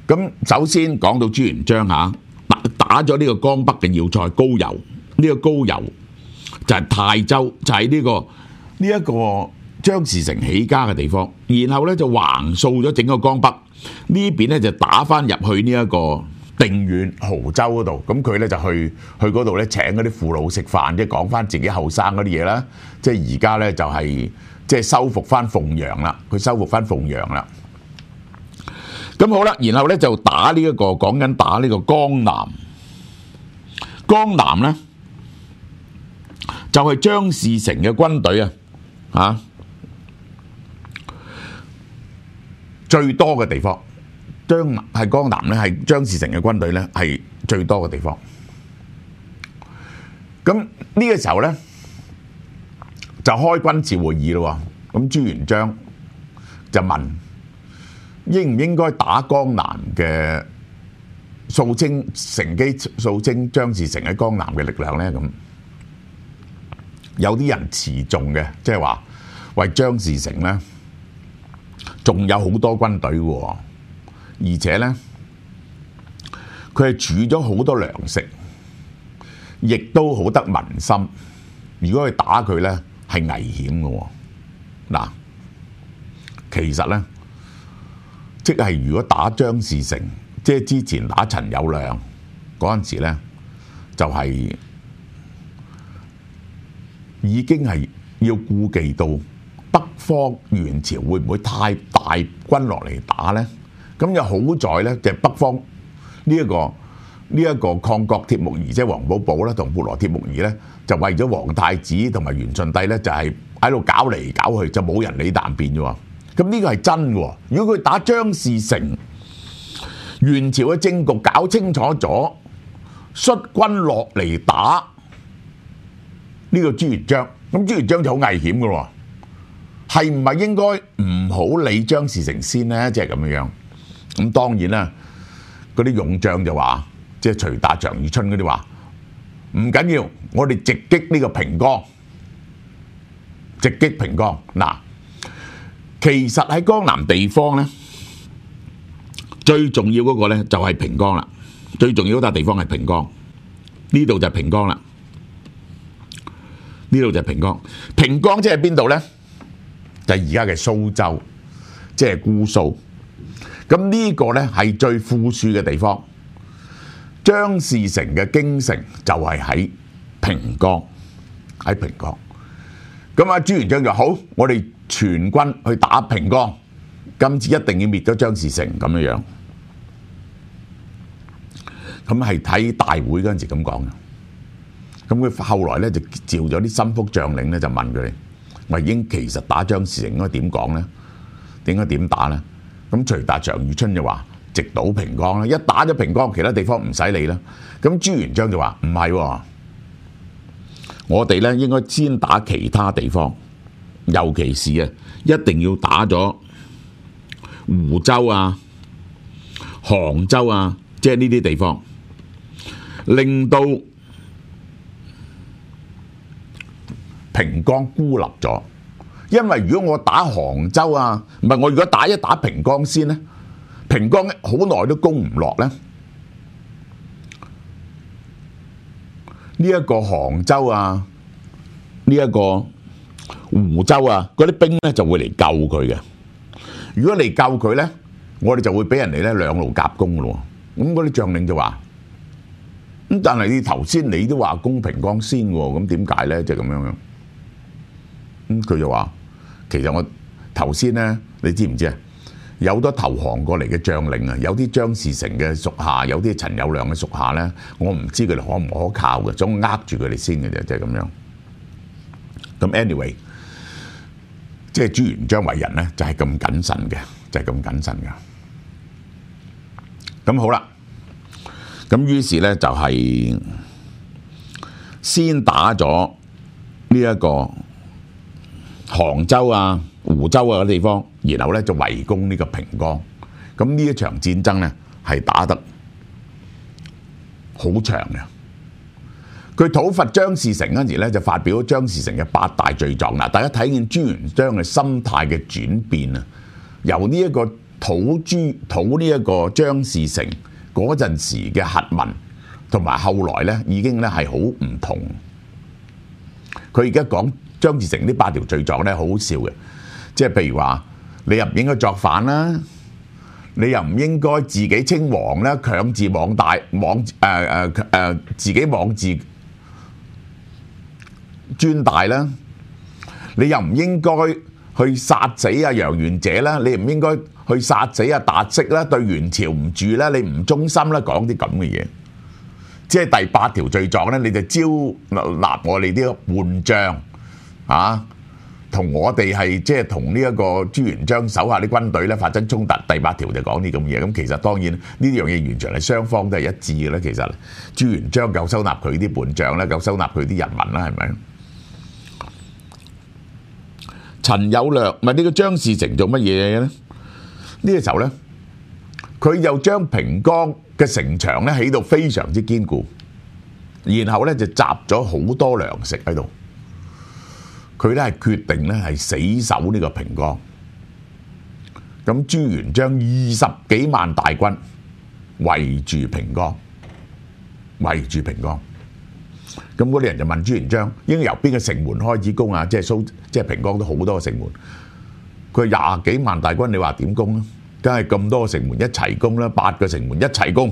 咁首先講到朱元璋打咗呢個江北嘅要塞高邮，呢、個高邮就係泰州，就係呢一個張士誠起家嘅地方，然後咧就橫掃咗整個江北，呢邊咧就打翻入去呢一個定遠亳州嗰度，咁佢咧就去嗰度咧請嗰啲父老食飯，即係講翻自己後生嗰啲嘢啦，即係而家咧就係即係收復翻鳳陽啦，佢收復翻鳳陽啦。咁好啦，然後咧就打呢一個講緊打呢個江南，江南咧就係張士誠嘅軍隊啊，最多嘅地方，江南咧係張士誠嘅軍隊咧係最多嘅地方。咁呢個時候咧就開軍事會議咯。咁朱元璋就問應唔應該打江南嘅掃清，乘機掃清張士誠喺江南嘅力量咧？咁有啲人持重嘅，即係話為張士誠咧仲有好多軍隊喎，而且咧佢係儲咗好多糧食，亦都好得民心。如果去打佢咧係危險嘅。嗱，其實咧即係如果打張士誠，即係之前打陳友諒嗰陣時咧，就係已經係要顧忌到北方元朝會唔會太大軍落嚟打咧？咁又好在咧，就係北方呢一個抗國鐵木兒，即係王保保啦，同撥羅鐵木兒咧，就為咗皇太子同埋元順帝咧，就係喺度搞嚟搞去，就冇人理答變啫喎。咁呢個係真嘅。如果佢打張士誠，元朝嘅政局搞清楚咗，率軍落嚟打呢個朱元璋，咁朱元璋就好危險嘅喎。係唔係應該唔好理張士誠先呢？即係咁樣。咁當然啦，嗰啲勇將就話，即係徐達、常遇春嗰啲話唔緊要，我哋直擊呢個平江，直擊平江。嗱，其實喺江南地方咧，最重要嗰個咧就係平江啦。最重要嗰笪地方係平江，呢度就係平江啦。呢度就係平江。平江即係邊度咧？就係而家嘅蘇州，即係姑蘇。咁呢個咧係最富庶嘅地方。張士誠嘅京城就係喺平江，喺平江。咁啊，朱元璋就好，我哋全軍去打平江，今次一定要滅咗張士誠咁樣樣。咁係睇大會嗰陣時咁講嘅。咁佢後來咧就召咗啲心腹將領咧，就問佢哋：喂，其實打張士誠應該點講咧？應該點打咧？咁徐達、常遇春就話：直搗平江啦！一打咗平江，其他地方唔使理啦。咁朱元璋就話：唔係喎，我哋咧應該先打其他地方，尤其是一定要打咗湖州啊、杭州啊，即係呢啲地方，令到平江孤立咗。因為如果我打杭州啊，唔係我如果打平江先咧，平江好耐都攻唔落咧。呢一個杭州啊，呢一個湖州啊，嗰啲兵咧就會嚟救佢嘅。如果嚟救佢咧，我哋就會俾人哋咧兩路夾攻嘅咯。咁嗰啲將領就話：咁但係你頭先你都話攻平江先喎，咁點解咧？就咁樣樣。咁佢就話：其實我頭先咧，你知唔知啊？有好多投降過嚟嘅將領啊，有啲張士誠嘅屬下，有啲陳友諒嘅屬下咧，我唔知佢哋可唔可靠嘅，總呃住佢哋先嘅啫，就係咁樣。咁 anyway， 即係朱元璋為人咧，就係咁謹慎嘅，就係咁謹慎嘅。咁好啦，咁於是咧就係先打咗呢一個杭州啊、湖州啊嗰啲地方，然後咧就圍攻呢個平江。咁呢一場戰爭咧係打得好長嘅。佢討伐張士誠嗰陣時咧，就發表咗張士誠嘅8大罪狀。嗱，大家睇見朱元璋嘅心態嘅轉變啊，由呢一個討呢一個張士誠嗰陣時嘅核文，同埋後來咧已經咧係好唔同。佢而家講張士誠呢8條罪狀咧，好好笑嘅，即係譬如話你又唔應該作反啦，你又唔應該自己稱王啦，強自妄大自己妄自尊大啦，你又唔應該去殺死楊元者啦，你唔應該去殺死達式啦，對元朝唔住啦，你唔忠心啦，講啲咁嘅嘢。即係第8條罪狀咧，你就招納我哋啲叛將啊，同我哋係即係同呢一個朱元璋手下啲軍隊咧發生衝突。第8條就講啲咁嘢。咁其實當然呢樣嘢完全係雙方都係一致嘅咧。其實朱元璋夠收納佢啲叛將啦，夠收納佢啲人民啦，係咪？陳友諒咪呢個張士誠做乜嘢咧？呢個時候咧，佢又將平江嘅城牆咧起到非常之堅固，然後咧就集咗好多糧食喺度。佢咧係決定咧係死守呢個平江。咁朱元璋20幾萬大軍圍住平江，咁嗰啲人就問朱元璋應該由邊個城門開始攻啊？即係平江都好多個城門。佢話20幾萬大軍，你話點攻啊？梗係咁多個城門一齊攻啦，8個城門一齊攻。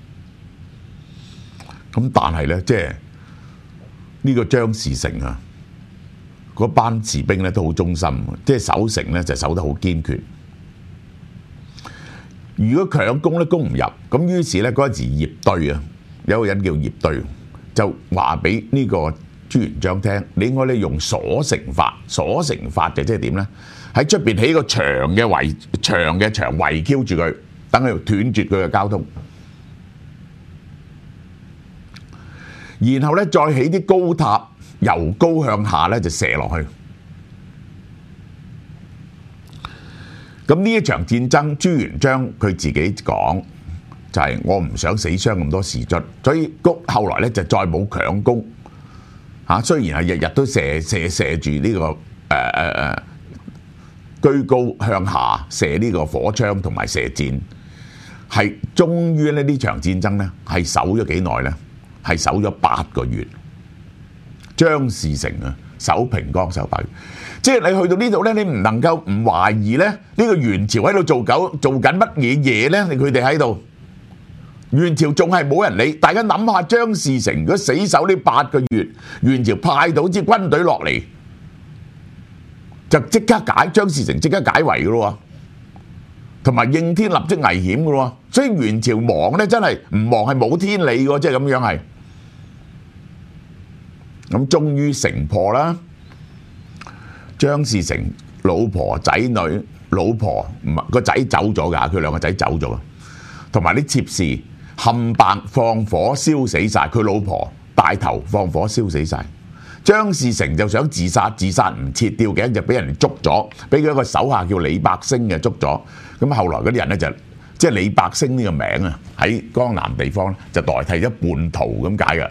咁但係咧，即係呢個張士誠啊，嗰班士兵咧都好忠心，即係守城咧就守得好堅決。如果強攻咧攻唔入，咁於是咧嗰陣時葉對啊，有個人叫葉對，就話俾呢個朱元璋聽，你應該咧用鎖城法。鎖城法就即係點咧？喺出邊起個牆圍 Q 住佢，等佢斷絕佢嘅交通。然後咧再起啲高塔，由高向下咧就射落去。咁呢一場戰爭，朱元璋佢自己講就係我唔想死傷咁多士卒，所以後來咧就再冇強攻嚇。雖然係日日都射住呢個居高向下射呢個火槍同埋射箭，係終於咧呢場戰爭咧係守咗幾耐咧？係守咗8個月。張士誠啊，守平江守8個月，即係你去到呢度咧，你唔能夠唔懷疑咧呢個元朝喺度做緊乜嘢嘢咧？佢哋喺度，元朝仲係冇人理。大家諗下，張士誠如果死守呢8個月，元朝派到支軍隊落嚟，就即刻張士誠即刻解圍噶咯，同埋應天立即危險噶咯。所以元朝亡咧，真係唔亡係冇天理嘅，即係咁樣係。咁終於城破啦。張士誠老婆仔女，老婆唔係個仔走咗㗎，佢2個仔走咗，同埋啲妾侍冚唪唥放火燒死晒。佢老婆帶頭放火燒死晒。張士誠就想自殺唔切，吊頸就俾人捉咗，俾佢一個手下叫李百星嘅捉咗。咁後來嗰啲人咧就即係李百星呢個名啊，喺江南地方咧就代替咗叛徒咁解㗎。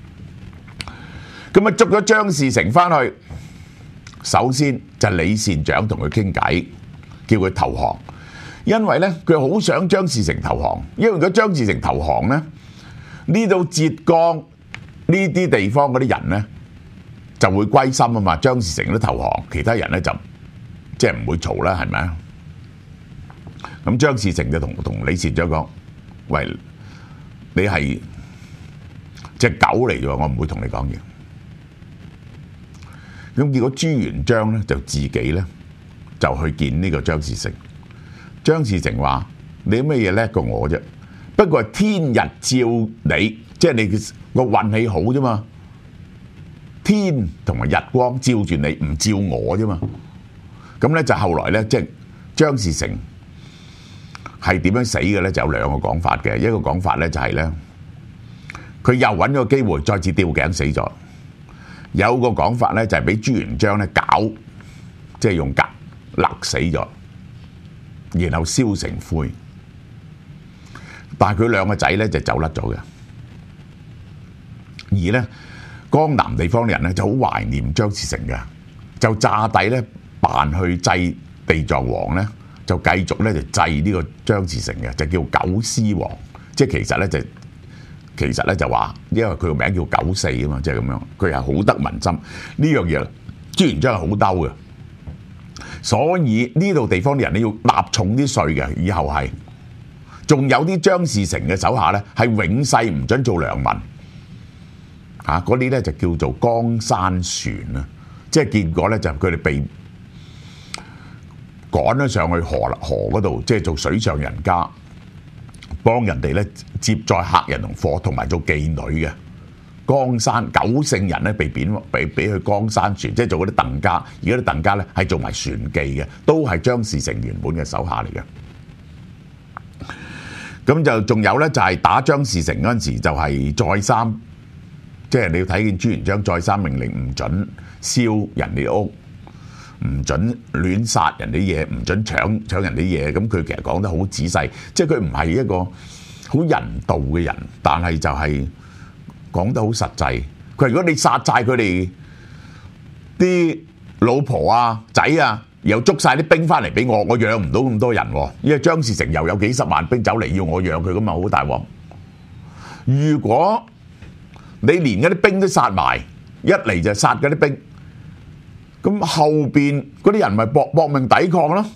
咁啊捉咗張士誠翻去，首先就李善長同佢傾偈，叫佢投降。因為咧佢好想張士誠投降，因為如果張士誠投降咧，呢度浙江呢啲地方嗰啲人咧就會歸心啊嘛。張士誠都投降，其他人咧就即係唔會嘈啦，係咪啊？咁張士誠就同李善長講：喂，你係隻狗嚟啫，我唔會同你講嘢。咁結果朱元璋咧就自己咧就去見呢個張士誠。張士誠話：你有咩嘢叻過我啫？不過係天日照你，即係你個運氣好啫嘛。天同埋日光照住你，唔照我啫嘛。咁咧就後來咧，即係張士誠係點樣死嘅咧？就有2個講法嘅。一個講法咧就係咧，佢又揾咗個機會再次吊頸死咗。有個講法咧就係俾朱元璋咧搞，即係用夾勒死咗，然後燒成灰。但係佢2個仔咧就走甩咗嘅。而咧江南地方嘅人咧就好懷念張士誠嘅，就詐帝咧扮去祭地藏王咧， 就繼續咧就制呢個張士誠嘅，就叫九獅王。即係其實咧就話，因為佢個名叫九四啊嘛，即係咁樣，佢係好得民心呢樣嘢。朱元璋係好兜嘅，所以呢度地方啲人咧要納重啲稅嘅，以後係仲有啲張士誠嘅手下咧係永世唔准做良民嚇，嗰啲咧就叫做江山船啊，即係結果咧就佢哋被趕咗上去河嗰度，即係做水上人家，幫人哋咧接載客人同貨，同埋做妓女嘅。江山九姓人咧被去江山船，即係做嗰啲鄧家。而家啲鄧家咧係做埋船妓嘅，都係張士誠原本嘅手下嚟嘅。咁就仲有咧，就係打張士誠嗰陣時，就係再三，即係你要睇見朱元璋再三命令唔准燒人哋屋，唔准亂殺人哋嘢，唔准搶人哋嘢。咁佢其實講得好仔細，即係佢唔係一個好人道嘅人，但係就係講得好實際。佢話如果你殺晒佢哋啲老婆啊仔啊，又捉晒啲兵翻嚟俾我養唔到咁多人喎，因為張士誠又有幾十萬兵走嚟要我養佢，咁啊好大鑊。如果你連嗰啲兵都殺埋，一嚟就殺嗰啲兵，咁後邊嗰啲人咪搏命抵抗咯。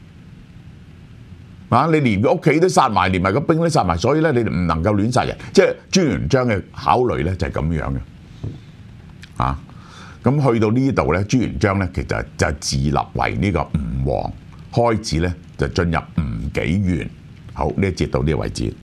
你連個屋企都殺埋，連埋個兵都殺埋，所以咧你唔能夠亂殺人。即係朱元璋嘅考慮咧就係咁樣嘅。咁去到呢度咧，朱元璋咧其實就自立為呢個吳王，開始咧就進入吳紀元。好，呢一節到呢個位置。